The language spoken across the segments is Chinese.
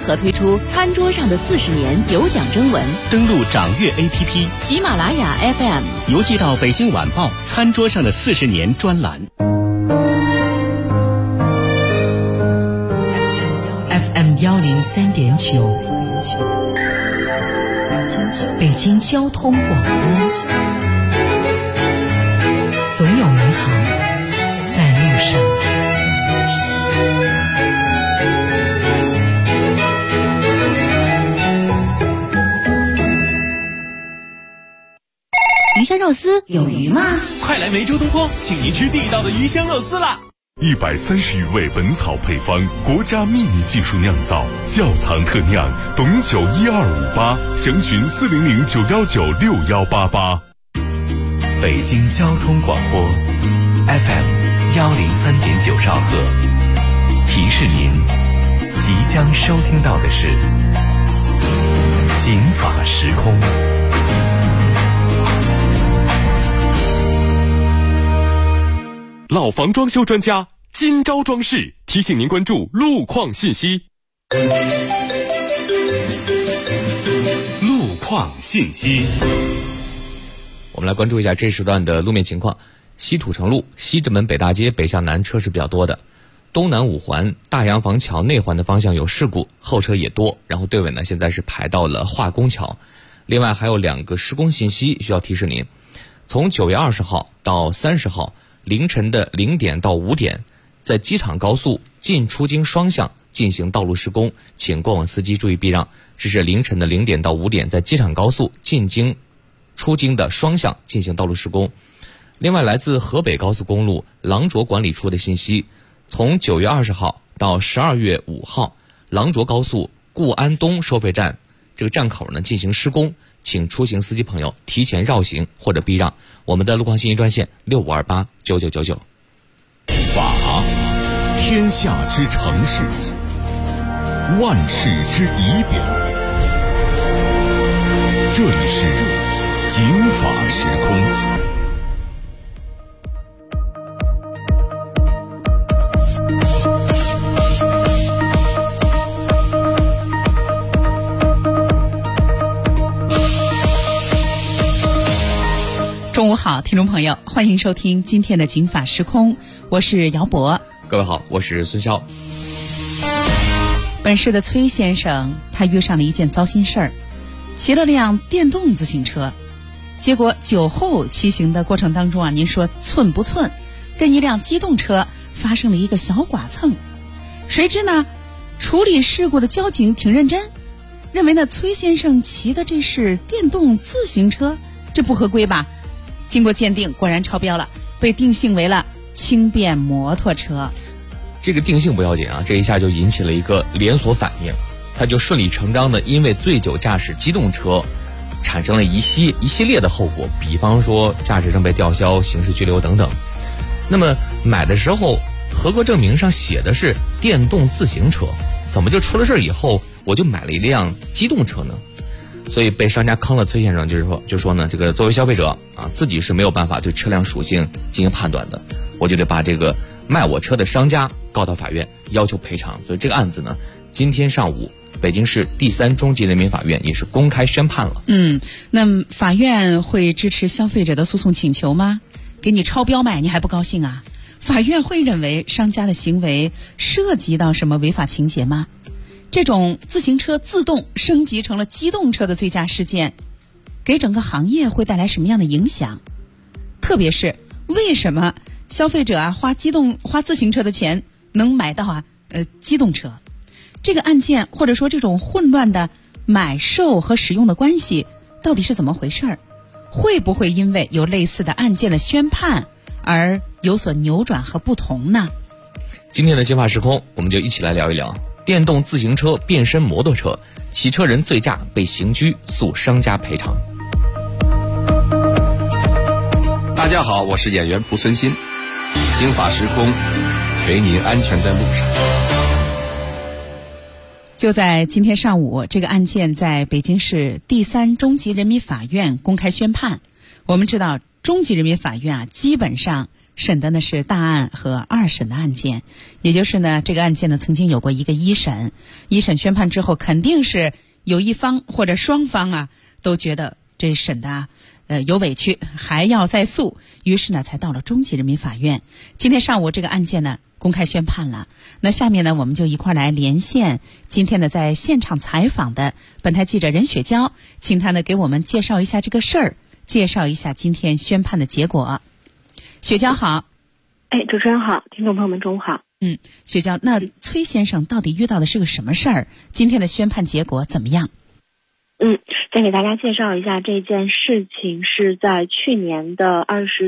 合推出餐桌上的40年有奖征文， 登录掌阅 APP、 喜马拉雅 FM， 邮寄到北京晚报餐桌上的40年专栏。 FM 103.9，北京交通广播，总有美好在路上。 鱼香肉丝有鱼吗？ 快来梅州东坡，请您吃地道的鱼香肉丝啦 ！130余味本草配方，国家秘密技术酿造，窖藏特酿，董酒1258，详询400-919-6188。 北京交通广播 FM 103.9兆赫，提示您即将收听到的是警法时空。 老房装修专家金招装饰提醒您关注路况信息。路况信息， 我们来关注一下这时段的路面情况。西土城路西直门北大街北向南车是比较多的，东南五环大洋坊桥内环的方向有事故，后车也多，然后队尾呢现在是排到了化工桥。另外还有2个施工信息需要提示您，从9月20号到30号凌晨的0点到5点，在机场高速进出京双向进行道路施工，请过往司机注意避让。这是凌晨的0点到5点，在机场高速进京出京的双向进行道路施工。另外，来自河北高速公路郎卓管理处的信息，从9月20号到12月5号，郎卓高速固安东收费站这个站口呢进行施工，请出行司机朋友提前绕行或者避让。我们的路况信息专线65289999。 法，天下之常事，万事之仪表。这里是警法时空。 中午好，听众朋友，欢迎收听今天的警法时空，我是姚博。 各位好，我是孙潇。 本市的崔先生，他遇上了一件糟心事儿，骑了辆电动自行车，结果酒后骑行的过程当中啊，您说寸不寸，跟一辆机动车发生了一个小剐蹭。谁知呢，处理事故的交警挺认真，认为呢崔先生骑的这是电动自行车，这不合规吧？经过鉴定，果然超标了，被定性为了轻便摩托车。 这个定性不要紧啊，这一下就引起了一个连锁反应，它就顺理成章的因为醉酒驾驶机动车产生了一系列的后果，比方说驾驶证被吊销、刑事拘留等等。那么买的时候合格证明上写的是电动自行车，怎么就出了事以后我就买了一辆机动车呢？所以被商家坑了崔先生，就说呢，这个作为消费者啊，自己是没有办法对车辆属性进行判断的，我就得把这个卖我车的商家告到法院，要求赔偿。所以这个案子呢，今天上午北京市第3中级人民法院也是公开宣判了。 那么法院会支持消费者的诉讼请求吗？给你超标卖，你还不高兴啊？法院会认为商家的行为涉及到什么违法情节吗？这种自行车自动升级成了机动车的醉驾事件，给整个行业会带来什么样的影响？特别是为什么消费者花自行车的钱能买到机动车？这个案件或者说这种混乱的买售和使用的关系到底是怎么回事？会不会因为有类似的案件的宣判而有所扭转和不同呢？ 今天的警法时空，我们就一起来聊一聊电动自行车变身摩托车，骑车人醉驾被刑拘，诉商家赔偿。 大家好，我是演员蒲存昕，警法时空，陪您安全在路上。 就在今天上午，这个案件在北京市第3中级人民法院公开宣判。我们知道，中级人民法院基本上审的呢是大案和二审的案件，也就是呢这个案件呢曾经有过一个一审，一审宣判之后肯定是有一方或者双方啊都觉得这审的有委屈，还要再诉，于是呢才到了中级人民法院。今天上午这个案件呢公开宣判了。那下面呢我们就一块来连线今天呢在现场采访的本台记者任雪娇，请她呢给我们介绍一下这个事儿，介绍一下今天宣判的结果。雪娇好。 主持人好，听众朋友们中午好。 雪娇，那崔先生到底遇到的是个什么事儿？今天的宣判结果怎么样？ 先给大家介绍一下这件事情，是在去年的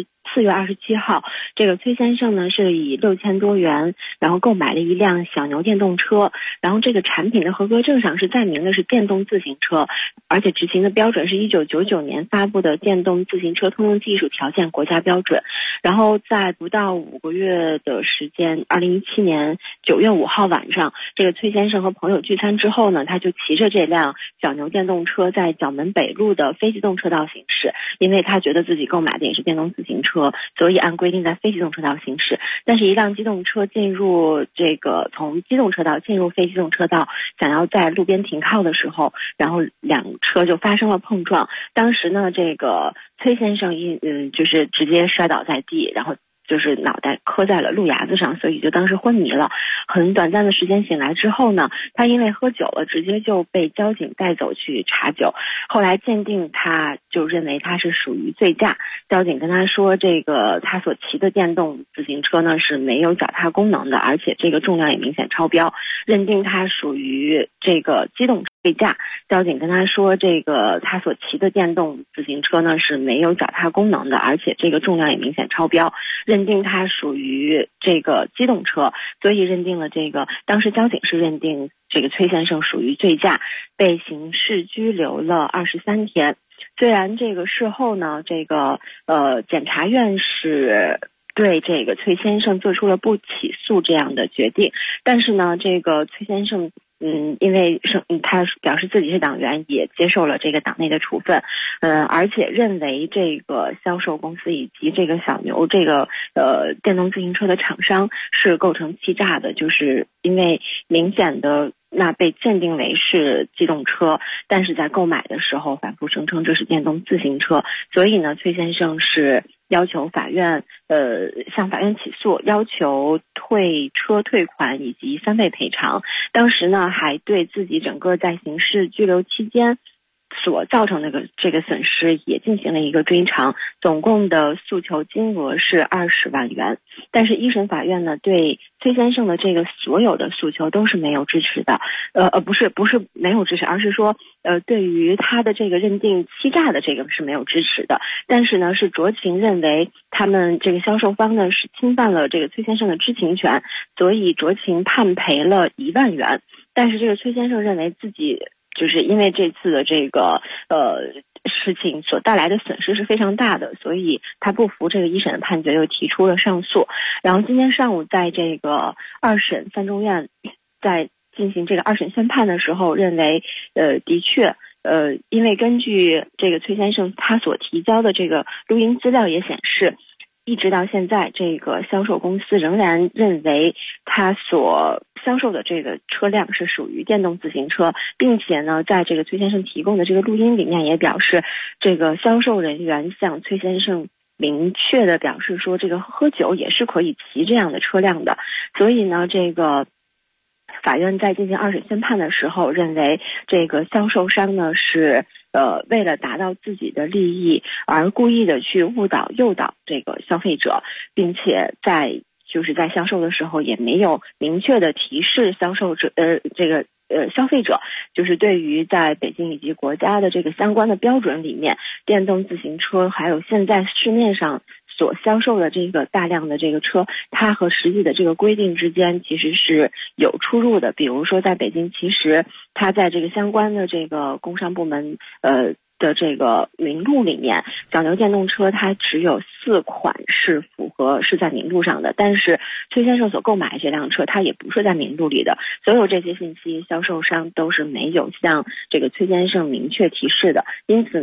4月27号，这个崔先生呢是以6000多元，然后购买了一辆小牛电动车，然后这个产品的合格证上是载明的是电动自行车，而且执行的标准是1999年发布的电动自行车通用技术条件国家标准。然后在不到5个月的时间，2017年9月5号晚上，这个崔先生和朋友聚餐之后呢，他就骑着这辆小牛电动车在角门北路的非机动车道行驶，因为他觉得自己购买的也是电动自行车，所以按规定在非机动车道行驶。但是一辆机动车从机动车道进入非机动车道，想要在路边停靠的时候，然后两车就发生了碰撞。当时呢，这个崔先生就是直接摔倒在地，然后就是脑袋磕在了路牙子上，所以就当时昏迷了。很短暂的时间醒来之后呢，他因为喝酒了，直接就被交警带走去查酒。后来鉴定，他就认为他是属于醉驾。交警跟他说，这个他所骑的电动自行车呢是没有脚踏功能的，而且这个重量也明显超标，认定他属于这个机动醉驾。交警跟他说，这个他所骑的电动自行车呢是没有脚踏功能的，而且这个重量也明显超标，认定他属于这个机动车，所以认定了当时交警是认定这个崔先生属于醉驾，被刑事拘留了23天。虽然这个事后呢，检察院是对这个崔先生做出了不起诉这样的决定，但是呢，这个崔先生因为他表示自己是党员，也接受了这个党内的处分，而且认为这个销售公司以及这个小牛电动自行车的厂商是构成欺诈的，就是因为明显的被鉴定为是机动车，但是在购买的时候反复声称这是电动自行车，所以呢，崔先生是要求法院向法院起诉，要求退车退款以及3倍赔偿。当时呢，还对自己整个在刑事拘留期间所造成的这个损失也进行了一个追偿，总共的诉求金额是20万元。但是一审法院呢，对崔先生的这个所有的诉求都是没有支持的，不是没有支持，而是说对于他的这个认定欺诈的这个是没有支持的。但是呢，是酌情认为他们这个销售方呢是侵犯了这个崔先生的知情权，所以酌情判赔了1万元。但是这个崔先生认为自己就是因为这次的事情所带来的损失是非常大的，所以他不服这个一审的判决，又提出了上诉。然后今天上午在这个二审三中院在进行这个二审宣判的时候，认为的确因为根据这个崔先生他所提交的这个录音资料也显示，一直到现在这个销售公司仍然认为他所销售的这个车辆是属于电动自行车，并且呢，在这个崔先生提供的这个录音里面也表示，这个销售人员向崔先生明确的表示说，这个喝酒也是可以骑这样的车辆的。所以呢，这个法院在进行二审宣判的时候，认为这个销售商呢是为了达到自己的利益而故意的去误导诱导这个消费者，并且在销售的时候也没有明确的提示消费者，就是对于在北京以及国家的这个相关的标准里面，电动自行车还有现在市面上所销售的这个大量的这个车，它和实际的这个规定之间其实是有出入的。比如说在北京，其实它在这个相关的这个工商部门的这个名录里面，小牛电动车它只有4款是在名录上的，但是崔先生所购买这辆车它也不是在名录里的，所有这些信息销售商都是没有向这个崔先生明确提示的。因此呢，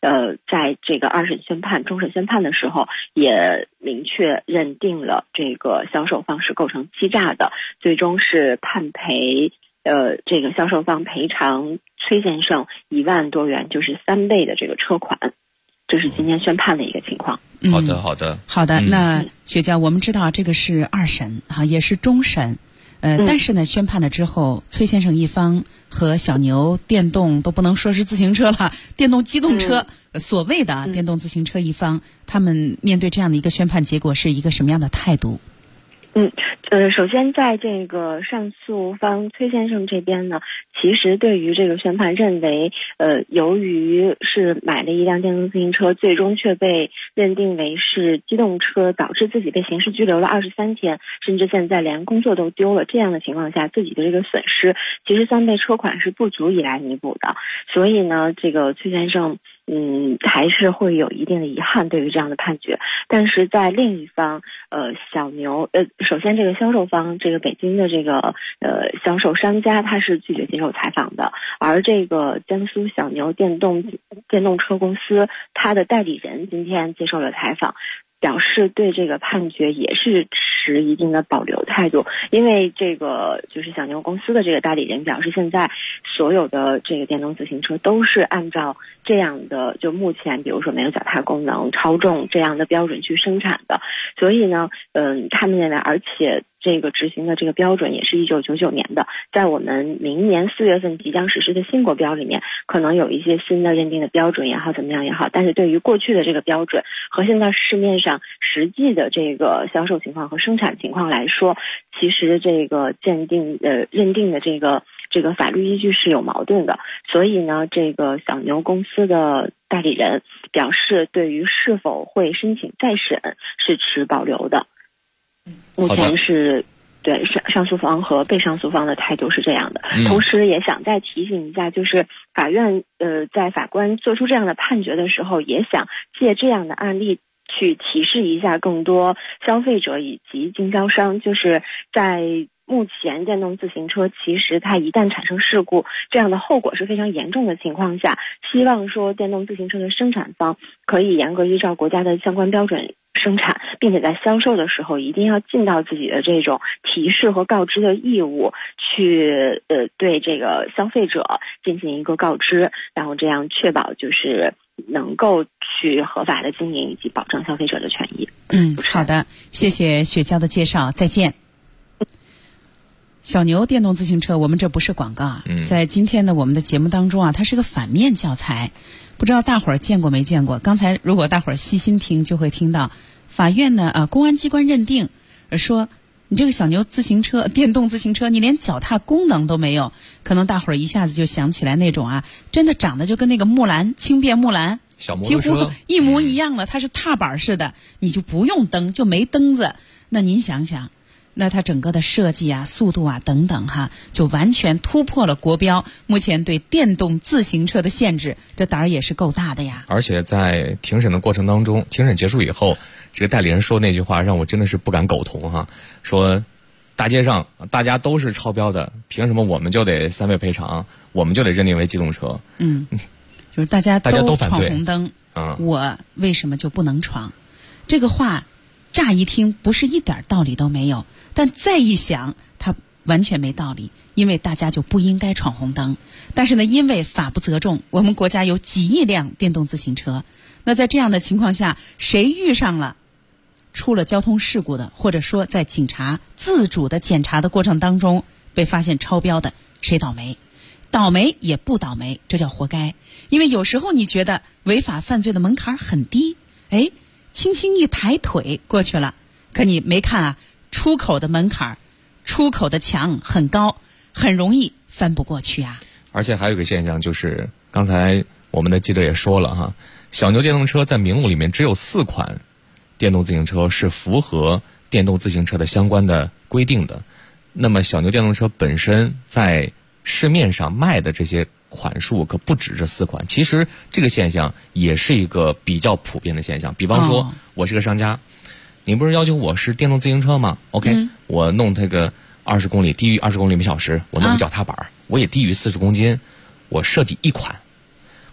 在这个2审宣判、终审宣判的时候，也明确认定了这个销售方是构成欺诈的，最终是判赔这个销售方赔偿崔先生1万多元，就是3倍的这个车款。这是今天宣判的一个情况。 好的，好的， 好的。那学娇，我们知道这个是2审哈，也是终审。但是呢，宣判了之后，崔先生一方和小牛电动都不能说是自行车了，电动机动车，所谓的电动自行车一方，他们面对这样的一个宣判结果是一个什么样的态度？ 首先在这个上诉方崔先生这边呢，其实对于这个宣判认为，由于是买了一辆电动自行车，最终却被认定为是机动车，导致自己被刑事拘留了23天，甚至现在连工作都丢了，这样的情况下，自己的这个损失，其实3倍车款是不足以来弥补的。所以呢，这个崔先生还是会有一定的遗憾对于这样的判决。但是在另一方，小牛，首先这个销售方，这个北京的这个销售商家，他是拒绝接受采访的，而这个江苏小牛电动车公司，他的代理人今天接受了采访，表示对这个判决也是持一定的保留态度，因为这个就是小牛公司的这个代理人表示，现在所有的这个电动自行车都是按照这样的，就目前比如说没有脚踏功能、超重这样的标准去生产的，所以呢，他们认为，而且这个执行的这个标准也是1999年的，在我们明年4月份即将实施的新国标里面，可能有一些新的认定的标准也好，怎么样也好，但是对于过去的这个标准和现在市面上实际的这个销售情况和生产情况来说，其实这个认定的这个法律依据是有矛盾的。所以呢，这个小牛公司的代理人表示，对于是否会申请再审是持保留的。目前是对上诉方和被上诉方的态度是这样的。同时也想再提醒一下，就是法院在法官做出这样的判决的时候，也想借这样的案例去提示一下更多消费者以及经销商，就是在目前电动自行车其实它一旦产生事故，这样的后果是非常严重的情况下，希望说电动自行车的生产方可以严格依照国家的相关标准生产，并且在销售的时候一定要尽到自己的这种提示和告知的义务，去对这个消费者进行一个告知，然后这样确保就是能够去合法的经营以及保障消费者的权益。 好的，谢谢雪娇的介绍，再见。小牛电动自行车，我们这不是广告啊，在今天的我们的节目当中啊，它是个反面教材，不知道大伙儿见过没见过？刚才如果大伙儿细心听，就会听到法院呢公安机关认定说，你这个小牛自行车、电动自行车，你连脚踏功能都没有，可能大伙儿一下子就想起来那种真的长得就跟那个木兰、轻便木兰小摩托车几乎一模一样了，它是踏板式的，你就不用蹬，就没蹬子。那您想想，那它整个的设计速度等等就完全突破了国标目前对电动自行车的限制，这胆儿也是够大的呀。 而且在庭审的过程当中，庭审结束以后，这个代理人说那句话让我真的是不敢苟同说大街上大家都是超标的，凭什么我们就得3倍赔偿，我们就得认定为机动车？ 就是大家都犯罪， 闯红灯，我为什么就不能闯？这个话乍一听不是一点道理都没有，但再一想，它完全没道理，因为大家就不应该闯红灯。但是呢，因为法不责众，我们国家有几亿辆电动自行车，那在这样的情况下，谁遇上了出了交通事故的，或者说在警察自主的检查的过程当中被发现超标的，谁倒霉？倒霉也不倒霉，这叫活该。因为有时候你觉得违法犯罪的门槛很低，轻轻一抬腿过去了，可你没看出口的门槛、出口的墙很高，很容易翻不过去而且还有一个现象，就是刚才我们的记者也说了小牛电动车在名录里面只有4款电动自行车是符合电动自行车的相关的规定的。那么小牛电动车本身在市面上卖的这些款数可不止这4款，其实这个现象也是一个比较普遍的现象。比方说我是个商家，你不是要求我是电动自行车吗？ OK，我弄这个20公里，低于20公里每小时，我弄个脚踏板，我也低于40公斤，我设计一款，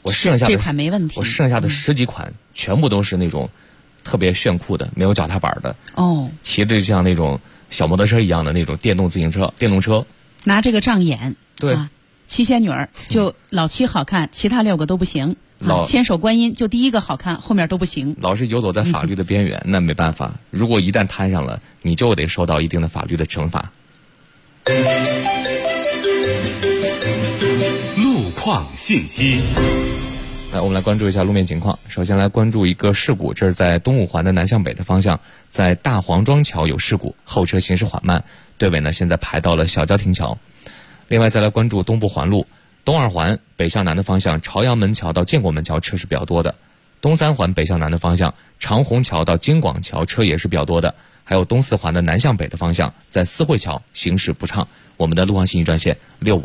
我剩下的这款没问题， 我剩下的10几款全部都是那种特别炫酷的，没有脚踏板的骑的就像那种小摩托车一样的那种电动车， 拿这个障眼， 对。 七仙女儿就老七好看，其他6个都不行。千手观音就第一个好看，后面都不行。 老是游走在法律的边缘，那没办法。如果一旦摊上了，你就得受到一定的法律的惩罚。 路况信息。 来，我们来关注一下路面情况。首先来关注一个事故，这是在东五环的南向北的方向，在大黄庄桥有事故，后车行驶缓慢，队尾呢现在排到了小郊亭桥。另外再来关注东部环路东2环北向南的方向，朝阳门桥到建国门桥车是比较多的；东3环北向南的方向，长虹桥到京广桥车也是比较多的；还有东4环的南向北的方向，在思汇桥行驶不畅。我们的路况信息专线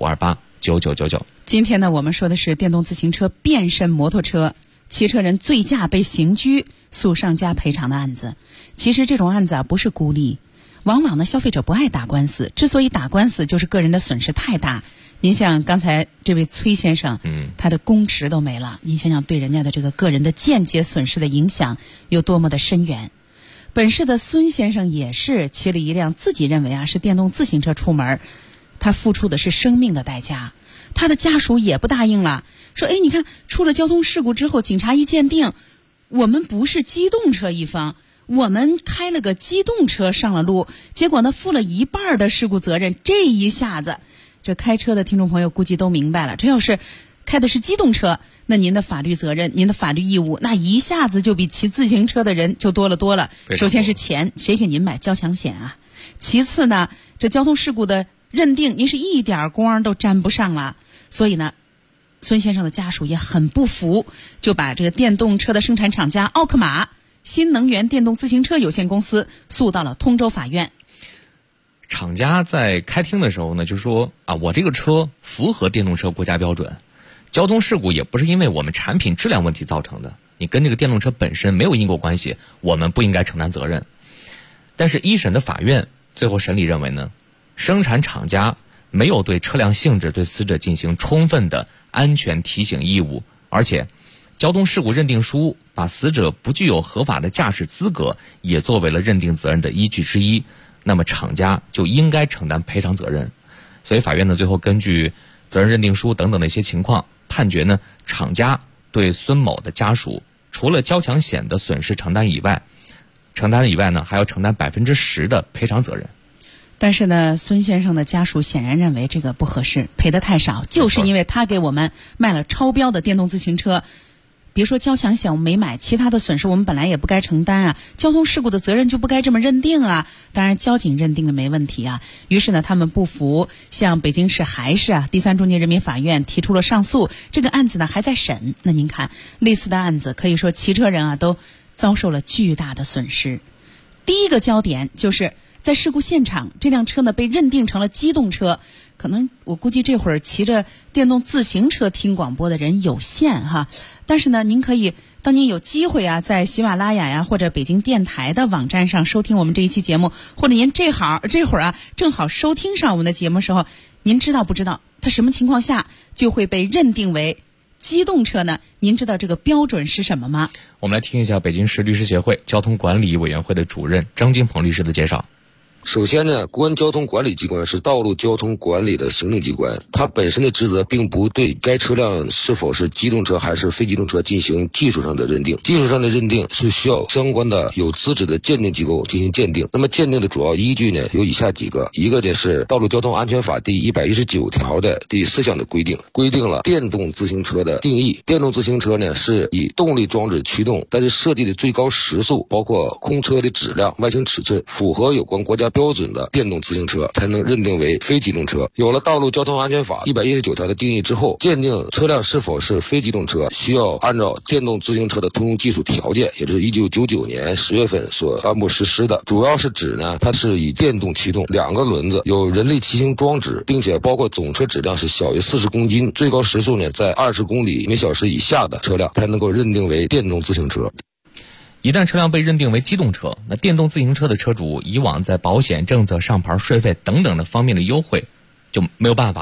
65289999。 今天呢，我们说的是电动自行车变身摩托车，骑车人醉驾被刑拘，诉商家赔偿的案子。其实这种案子啊不是孤立。往往呢，消费者不爱打官司，之所以打官司，就是个人的损失太大。您像刚才这位崔先生，他的公职都没了，您想想对人家的这个个人的间接损失的影响有多么的深远。本市的孙先生也是骑了一辆自己认为是电动自行车出门，他付出的是生命的代价，他的家属也不答应了，说你看出了交通事故之后，警察一鉴定，我们不是机动车一方，我们开了个机动车上了路，结果呢负了一半的事故责任。这一下子，这开车的听众朋友估计都明白了，这要是开的是机动车，那您的法律责任、您的法律义务，那一下子就比骑自行车的人就多了。首先是钱，谁给您买交强险啊？其次呢，这交通事故的认定，您是一点光都沾不上了。所以呢，孙先生的家属也很不服，就把这个电动车的生产厂家奥克玛新能源电动自行车有限公司诉到了通州法院。 厂家在开庭的时候呢，就说我这个车符合电动车国家标准，交通事故也不是因为我们产品质量问题造成的，你跟这个电动车本身没有因果关系，我们不应该承担责任。但是一审的法院最后审理认为呢，生产厂家没有对车辆性质对死者进行充分的安全提醒义务，而且交通事故认定书把死者不具有合法的驾驶资格也作为了认定责任的依据之一，那么厂家就应该承担赔偿责任。所以法院呢，最后根据责任认定书等等的一些情况，判决呢，厂家对孙某的家属除了交强险的损失承担以外呢，还要承担10%的赔偿责任。 但是呢，孙先生的家属显然认为这个不合适，赔得太少，就是因为他给我们卖了超标的电动自行车。别说交强险我们没买，其他的损失我们本来也不该承担啊，交通事故的责任就不该这么认定啊。当然交警认定的没问题啊，于是呢他们不服，向北京市海市第三中级人民法院提出了上诉，这个案子呢还在审。那您看类似的案子，可以说骑车人都遭受了巨大的损失。第一个焦点就是在事故现场，这辆车呢被认定成了机动车，可能我估计这会儿骑着电动自行车听广播的人有限哈。但是呢，您可以当您有机会在喜马拉雅或者北京电台的网站上收听我们这一期节目，或者您这会儿正好收听上我们的节目时候，您知道不知道它什么情况下就会被认定为机动车呢？您知道这个标准是什么吗？我们来听一下北京市律师协会交通管理委员会的主任张金鹏律师的介绍。 首先呢，公安交通管理机关是道路交通管理的行政机关，它本身的职责并不对该车辆是否是机动车还是非机动车进行技术上的认定，技术上的认定是需要相关的有资质的鉴定机构进行鉴定。那么鉴定的主要依据呢有以下几个，一个呢是《道路交通安全法》第119条的第4项的规定，规定了电动自行车的定义。电动自行车呢是以动力装置驱动，但是设计的最高时速包括空车的质量、外形尺寸符合有关国家标准的电动自行车才能认定为非机动车。有了《道路交通安全法》119条的定义之后，鉴定车辆是否是非机动车需要按照电动自行车的通用技术条件，也就是1999年10月份所颁布实施的，主要是指呢它是以电动驱动，2个轮子，有人力骑行装置，并且包括总车质量是小于40公斤，最高时速呢在20公里每小时以下的车辆才能够认定为电动自行车。 一旦车辆被认定为机动车，那电动自行车的车主以往在保险、政策、上牌、税费等等的方面的优惠就没有办法了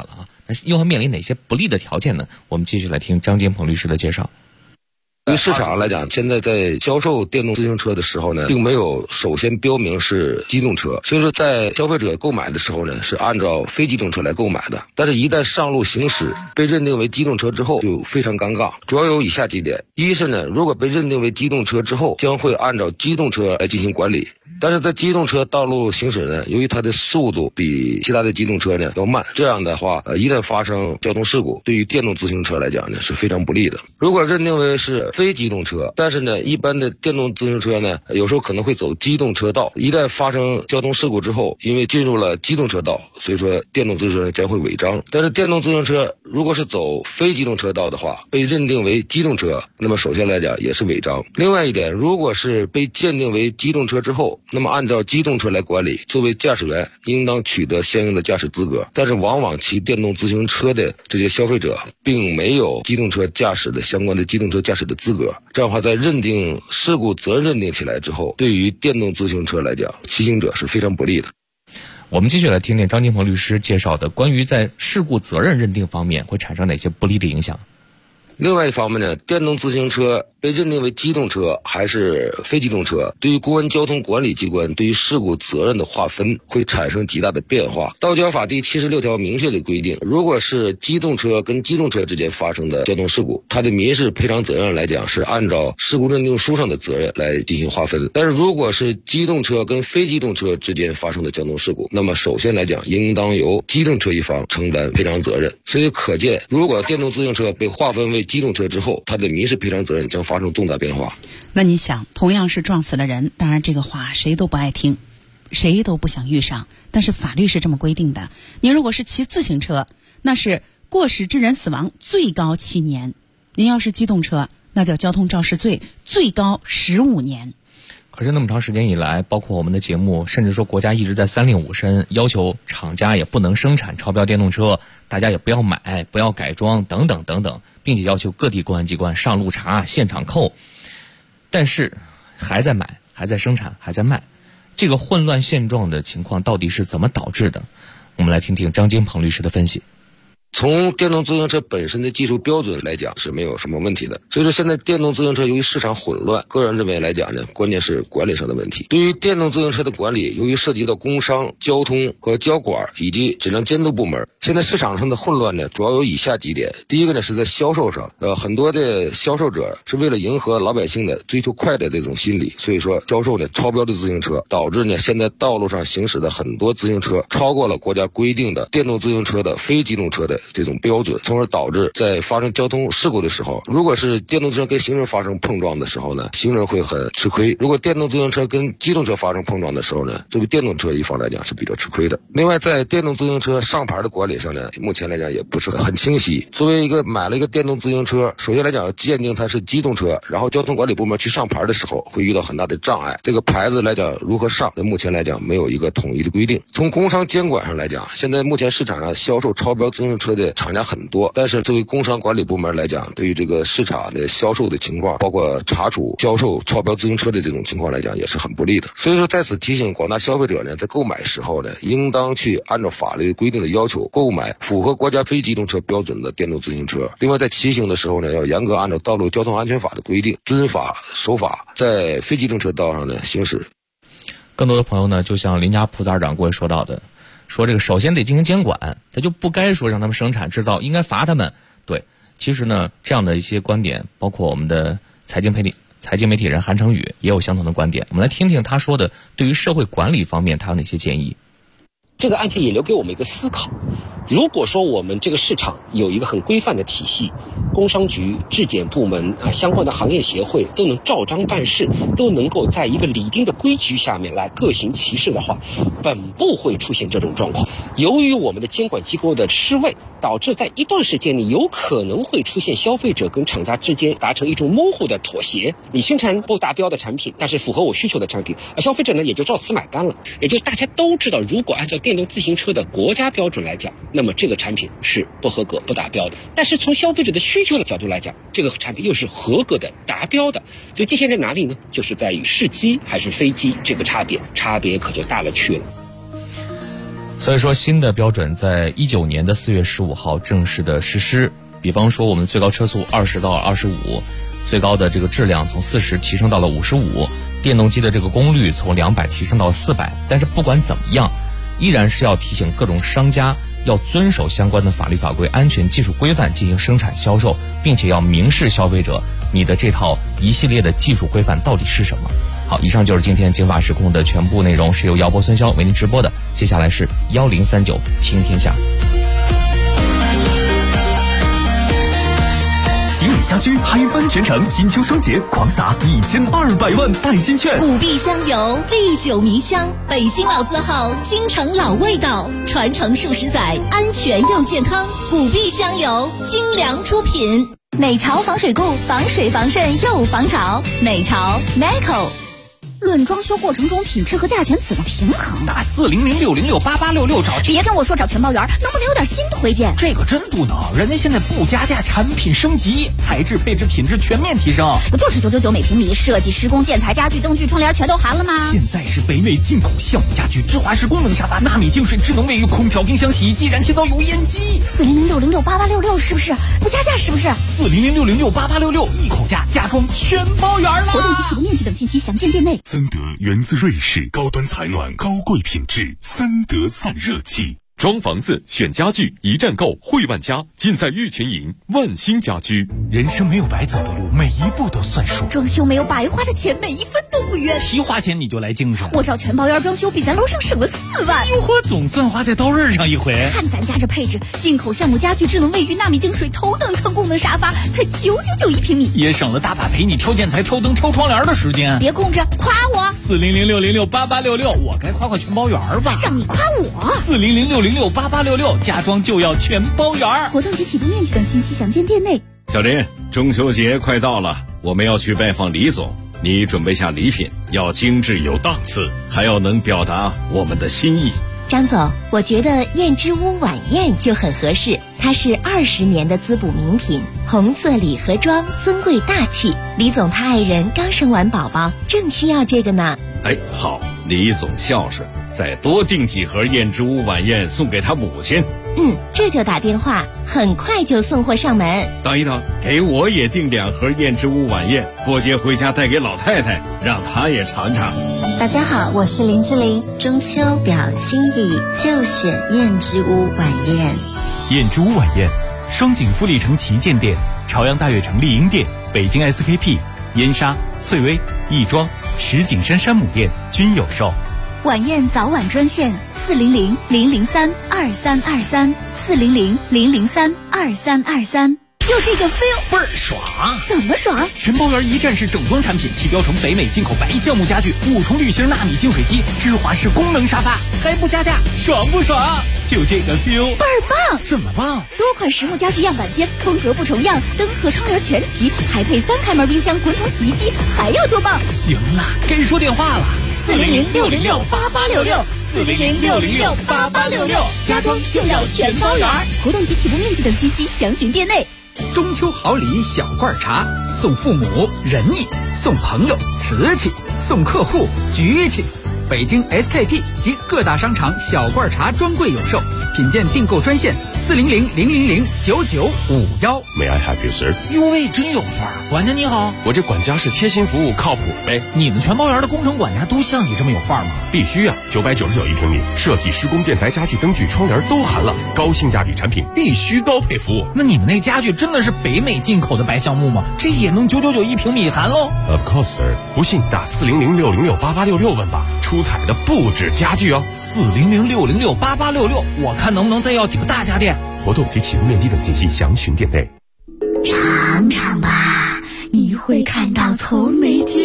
那又会面临哪些不利的条件呢？我们继续来听张金鹏律师的介绍。 对于市场来讲，现在在销售电动自行车的时候呢，并没有首先标明是机动车，所以说在消费者购买的时候呢，是按照非机动车来购买的。但是，一旦上路行驶被认定为机动车之后，就非常尴尬。主要有以下几点：一是呢，如果被认定为机动车之后，将会按照机动车来进行管理。但是在机动车道路行驶呢，由于它的速度比其他的机动车呢要慢，这样的话，一旦发生交通事故，对于电动自行车来讲呢是非常不利的。如果认定为是非机动车，但是呢，一般的电动自行车呢，有时候可能会走机动车道，一旦发生交通事故之后，因为进入了机动车道，所以说电动自行车将会违章。但是电动自行车如果是走非机动车道的话，被认定为机动车，那么首先来讲也是违章。另外一点，如果是被鉴定为机动车之后，那么按照机动车来管理，作为驾驶员应当取得相应的驾驶资格。但是往往骑电动自行车的这些消费者并没有机动车驾驶的相关的机动车驾驶的资格，这样的话在认定事故责任认定起来之后，对于电动自行车来讲，骑行者是非常不利的。 我们继续来听听张金鹏律师介绍的关于在事故责任认定方面会产生哪些不利的影响。 另外一方面呢，电动自行车被认定为机动车还是非机动车，对于公安交通管理机关对于事故责任的划分会产生极大的变化。道交法第76条明确的规定，如果是机动车跟机动车之间发生的交通事故，它的民事赔偿责任来讲是按照事故认定书上的责任来进行划分。但是如果是机动车跟非机动车之间发生的交通事故，那么首先来讲应当由机动车一方承担赔偿责任。所以可见，如果电动自行车被划分为机动车之后，它的民事赔偿责任将发生重大变化。 那你想，同样是撞死了人，当然这个话谁都不爱听，谁都不想遇上，但是法律是这么规定的。您如果是骑自行车，那是过失致人死亡，最高7年；您要是机动车，那叫交通肇事罪，最高15年。 可是那么长时间以来，包括我们的节目，甚至说国家一直在三令五申，要求厂家也不能生产超标电动车，大家也不要买，不要改装等等等等，并且要求各地公安机关上路查，现场扣。但是还在买，还在生产，还在卖，这个混乱现状的情况到底是怎么导致的？我们来听听张金鹏律师的分析。 从电动自行车本身的技术标准来讲是没有什么问题的，所以说现在电动自行车由于市场混乱，个人认为来讲呢，关键是管理上的问题。对于电动自行车的管理，由于涉及到工商、交通和交管以及质量监督部门，现在市场上的混乱呢，主要有以下几点。第一个呢是在销售上，很多的销售者是为了迎合老百姓的追求快的这种心理，所以说销售呢超标的自行车，导致呢现在道路上行驶的很多自行车超过了国家规定的电动自行车的非机动车的这种标准，从而导致在发生交通事故的时候，如果是电动自行车跟行人发生碰撞的时候呢，行人会很吃亏；如果电动自行车跟机动车发生碰撞的时候呢，对于电动车一方来讲是比较吃亏的。另外，在电动自行车上牌的管理上呢，目前来讲也不是很清晰。作为买了一个电动自行车，首先来讲鉴定它是机动车，然后交通管理部门去上牌的时候会遇到很大的障碍。这个牌子来讲如何上，目前来讲没有一个统一的规定。从工商监管上来讲，现在目前市场上销售超标自行车的厂家很多，但是作为工商管理部门来讲，对于这个市场的销售的情况，包括查处销售超标自行车的这种情况来讲，也是很不利的。所以说在此提醒广大消费者呢，在购买时候呢，应当去按照法律规定的要求购买符合国家非机动车标准的电动自行车。另外在骑行的时候呢，要严格按照道路交通安全法的规定，遵法守法，在非机动车道上呢行驶。 更多的朋友呢，就像林家普zaar长过去说到的，说这个首先得进行监管，他就不该说让他们生产制造，应该罚他们。对，其实呢，这样的一些观点，包括我们的财经媒体人韩成宇也有相同的观点。我们来听听他说的，对于社会管理方面他有哪些建议。 这个案件也留给我们一个思考，如果说我们这个市场有一个很规范的体系，工商局、质检部门相关的行业协会都能照章办事，都能够在一个拟定的规矩下面来各行其事的话，本不会出现这种状况。由于我们的监管机构的失位，导致在一段时间里有可能会出现消费者跟厂家之间达成一种模糊的妥协。你生产不达标的产品，但是符合我需求的产品，消费者呢也就照此买单了。也就是大家都知道，如果按照电动自行车的国家标准来讲，那么这个产品是不合格、不达标的。但是从消费者的需求的角度来讲，这个产品又是合格的、达标的。所以界限在哪里呢？就是在于是机还是非机这个差别可就大了去了。 所以说新的标准在19年的4月15号正式的实施。比方说我们最高车速20到25，最高的这个质量从40提升到了55，电动机的这个功率从200提升到400。但是不管怎么样，依然是要提醒各种商家要遵守相关的法律法规、安全技术规范进行生产销售，并且要明示消费者你的这套一系列的技术规范到底是什么。好，以上就是今天警法时空的全部内容，是由姚波、孙潇为您直播的。接下来是1039听天下。 吉利家居嗨翻全城，金秋双节狂撒1200万代金券。 古碧香油，历久弥香，北京老字号，京城老味道，传承数十载，安全又健康。古碧香油，精良出品。美潮防水固，防水防渗又防潮。美潮 Meco。 论装修过程中品质和价钱怎么平衡？ 打400668866找。 别跟我说找全包员，能不能有点新的推荐？ 这个真不能，人家现在不加价，产品升级，材质、配置、品质全面提升。 不就是999每平米，设计、施工、建材、家具、灯具、窗帘全都含了吗？ 现在是北美进口橡木家具、芝华士功能沙发、纳米净水、智能卫浴、空调、冰箱、洗衣机、燃气灶、油烟机。 400668866是不是？不加价是不是 ？400668866一口价，家装全包圆了。 活动及启动面积等信息详见店内。 森德源自瑞士，高端采暖，高贵品质，森德散热器。 装房子选家具，一站购汇万家，尽在玉泉营万兴家居。 人生没有白走的路，每一步都算数。 装修没有白花的钱，每一分都不冤。 提花钱你就来精神， 我找全包员装修，比咱楼上省了4万。 哟呵，总算花在刀刃上一回。 看咱家这配置，进口橡木家具、智能卫浴、纳米净水、头等舱功能沙发，才999一平米， 也省了大把陪你挑建材、挑灯、挑窗帘的时间。 别空着，夸我。 400668866，我该夸全包员吧？ 让你夸我。 400668866，家装就要全包圆。 活动及启动面积等信息详见店内。 小林，中秋节快到了，我们要去拜访李总，你准备下礼品，要精致有档次，还要能表达我们的心意。 张总，我觉得燕之屋晚宴就很合适，它是20年的滋补名品，红色礼盒装，尊贵大气。李总他爱人刚生完宝宝，正需要这个呢。 哎，好，李总孝顺，再多订几盒燕之屋晚宴送给他母亲。 这就打电话，很快就送货上门。 等一等，给我也订2盒燕之屋晚宴，过节回家带给老太太，让她也尝尝。 大家好，我是林志玲，中秋表心意就选燕之屋晚宴。 燕之屋晚宴，双井富力城旗舰店、朝阳大悦城丽婴店、北京 SKP、燕莎、翠微、亦庄、石景山山姆店均有售。 晚宴早晚专线400-003-2323，400-003-2323，就这个 feel 倍儿爽。 怎么爽？ 全包圆一站式整装产品，提标成北美进口白橡木家具，5重滤芯纳米净水机，芝华士功能沙发，还不加价，爽不爽？就这个 feel 倍儿棒。 怎么棒？ 多款实木家具样板间，风格不重样，灯和窗帘全齐，还配3开门冰箱、滚筒洗衣机，还要多棒？ 行了，该说电话了。 400-606-8866，400-606-8866，家装就要全包圆。活动及起步面积等信息详询店内。 中秋好礼小罐茶，送父母仁义，送朋友瓷器，送客户局气。北京 SKP 及各大商场小罐茶专柜有售，品鉴订购专线400-000-9951。 May I help you, sir？ 哟喂，真有范儿！管家你好， 我这管家是贴心服务，靠谱呗。 你们全包圆的工程管家都像你这么有范儿吗？ 必须啊！999一平米，设计、施工、建材、家具、灯具、窗帘都含了，高性价比产品，必须高配服务。 那你们那家具真的是北美进口的白橡木吗？这也能999一平米含喽 ？Of course, sir。不信打400-606-8866问吧。出彩的不止家具哦 ，400-606-8866，我看能不能再要几个大家电。 活动及启动面积等信息详询店内。 尝尝吧，你会看到从没见